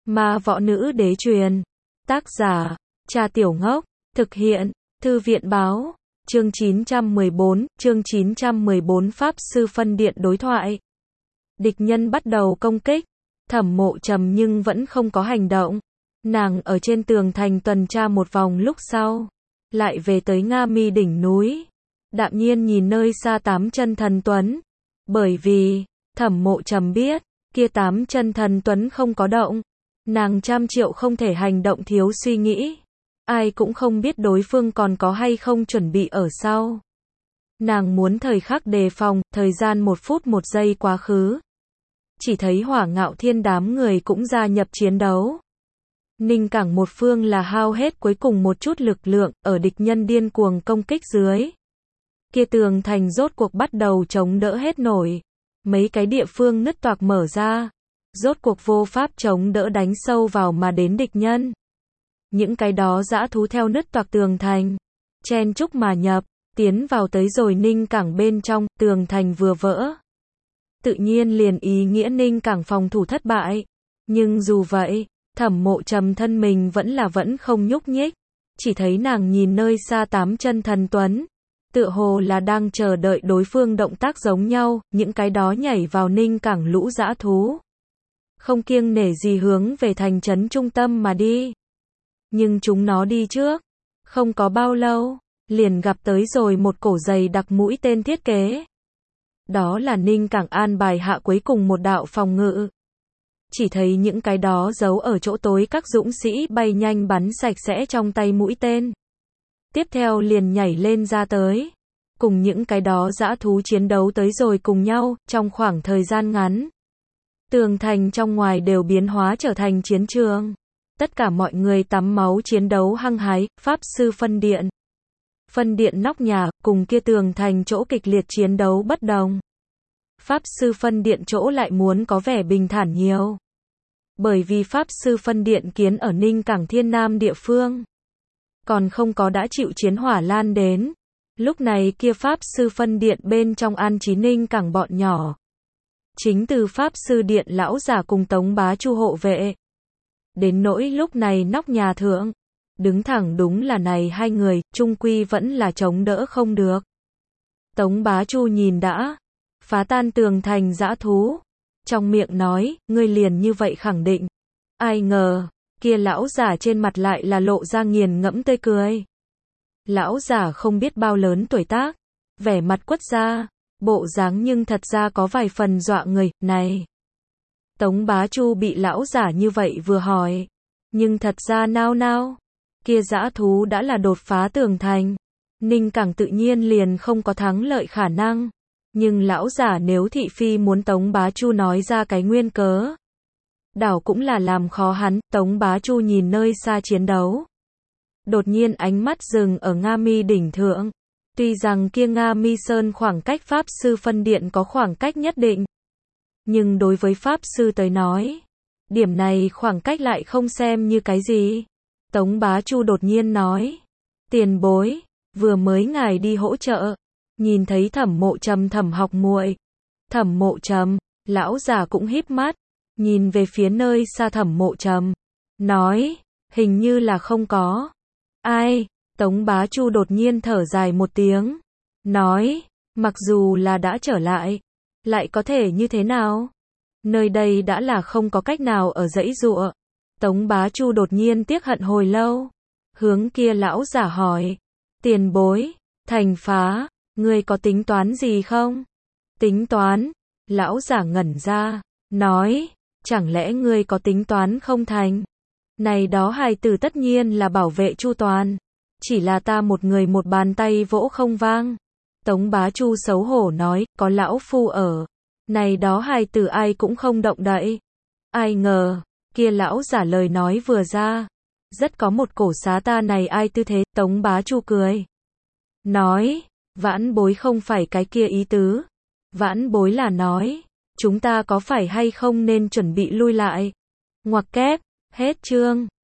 Ma Võ Nữ Đế Truyền. Tác giả, Cha Tiểu Ngốc. Thực hiện, Thư viện Báo. Chương 914 Pháp Sư Phân Điện đối thoại. Địch nhân bắt đầu công kích. Thẩm Mộ Trầm nhưng vẫn không có hành động. Nàng ở trên tường thành tuần tra một vòng lúc sau, lại về tới Nga Mi đỉnh núi. Đạm nhiên nhìn nơi xa 8 chân thần tuấn. Bởi vì, Thẩm Mộ Trầm biết, kia 8 chân thần tuấn không có động. Nàng trăm triệu không thể hành động thiếu suy nghĩ. Ai cũng không biết đối phương còn có hay không chuẩn bị ở sau. Nàng muốn thời khắc đề phòng, thời gian 1 phút 1 giây quá khứ. Chỉ thấy Hỏa Ngạo Thiên đám người cũng gia nhập chiến đấu. Ninh Cảng một phương là hao hết cuối cùng một chút lực lượng, ở địch nhân điên cuồng công kích dưới. Kia tường thành rốt cuộc bắt đầu chống đỡ hết nổi. Mấy cái địa phương nứt toạc mở ra. Rốt cuộc vô pháp chống đỡ đánh sâu vào mà đến địch nhân. Những cái đó dã thú theo nứt toạc tường thành, chen chúc mà nhập, tiến vào tới rồi Ninh Cảng bên trong, tường thành vừa vỡ. Tự nhiên liền ý nghĩa Ninh Cảng phòng thủ thất bại. Nhưng dù vậy, Thẩm Mộ Trầm thân mình vẫn không nhúc nhích. Chỉ thấy nàng nhìn nơi xa 8 chân thần tuấn. Tựa hồ là đang chờ đợi đối phương động tác giống nhau, những cái đó nhảy vào Ninh Cảng lũ dã thú. Không kiêng nể gì hướng về thành trấn trung tâm mà đi. Nhưng chúng nó đi trước. Không có bao lâu, liền gặp tới rồi một cổ dày đặc mũi tên thiết kế. Đó là Ninh Cảng an bài hạ cuối cùng một đạo phòng ngự. Chỉ thấy những cái đó giấu ở chỗ tối các dũng sĩ bay nhanh bắn sạch sẽ trong tay mũi tên. Tiếp theo liền nhảy lên ra tới. Cùng những cái đó dã thú chiến đấu tới rồi cùng nhau, trong khoảng thời gian ngắn. Tường thành trong ngoài đều biến hóa trở thành chiến trường. Tất cả mọi người tắm máu chiến đấu hăng hái, Pháp Sư Phân Điện. Phân Điện nóc nhà, cùng kia tường thành chỗ kịch liệt chiến đấu bất đồng. Pháp Sư Phân Điện chỗ lại muốn có vẻ bình thản nhiều. Bởi vì Pháp Sư Phân Điện kiến ở Ninh Cảng Thiên Nam địa phương. Còn không có đã chịu chiến hỏa lan đến. Lúc này kia Pháp Sư Phân Điện bên trong an trí Ninh Cảng bọn nhỏ. Chính từ Pháp Sư Điện lão giả cùng Tống Bá Chu hộ vệ. Đến nỗi lúc này nóc nhà thượng, đứng thẳng đúng là này hai người, chung quy vẫn là chống đỡ không được. Tống Bá Chu nhìn đã, phá tan tường thành dã thú. Trong miệng nói, ngươi liền như vậy khẳng định. Ai ngờ, kia lão giả trên mặt lại là lộ ra nghiền ngẫm tươi cười. Lão giả không biết bao lớn tuổi tác, vẻ mặt quất ra, bộ dáng nhưng thật ra có vài phần dọa người, này. Tống Bá Chu bị lão giả như vậy vừa hỏi, nhưng thật ra nao, kia dã thú đã là đột phá tường thành. Ninh Cảng tự nhiên liền không có thắng lợi khả năng. Nhưng lão giả nếu thị phi muốn Tống Bá Chu nói ra cái nguyên cớ. Đảo cũng là làm khó hắn. Tống Bá Chu nhìn nơi xa chiến đấu. Đột nhiên ánh mắt dừng ở Nga Mi đỉnh thượng. Tuy rằng kia Nga Mi Sơn khoảng cách Pháp Sư Phân Điện có khoảng cách nhất định. Nhưng đối với Pháp Sư tới nói, điểm này khoảng cách lại không xem như cái gì. Tống Bá Chu đột nhiên nói. Tiền bối, vừa mới ngài đi hỗ trợ. Nhìn thấy Thẩm Mộ Trầm Thẩm học muội. Thẩm Mộ Trầm, lão già cũng híp mắt, nhìn về phía nơi xa Thẩm Mộ Trầm, nói, hình như là không có. Ai? Tống Bá Chu đột nhiên thở dài một tiếng, nói, mặc dù là đã trở lại có thể như thế nào? Nơi đây đã là không có cách nào ở dãy dụa. Tống Bá Chu đột nhiên tiếc hận hồi lâu, hướng kia lão giả hỏi, tiền bối, thành phá. Ngươi có tính toán gì không? Tính toán? Lão giả ngẩn ra, nói, chẳng lẽ ngươi có tính toán không thành? Này đó hài tử tất nhiên là bảo vệ chu toàn. Chỉ là ta một người một bàn tay vỗ không vang. Tống Bá Chu xấu hổ nói, có lão phu ở. Này đó hài tử ai cũng không động đậy. Ai ngờ, kia lão giả lời nói vừa ra. Rất có một cổ xá ta này ai tư thế. Tống Bá Chu cười. Nói. Vãn bối không phải cái kia ý tứ. Vãn bối là nói, chúng ta có phải hay không nên chuẩn bị lui lại. Ngoặc kép, hết chương.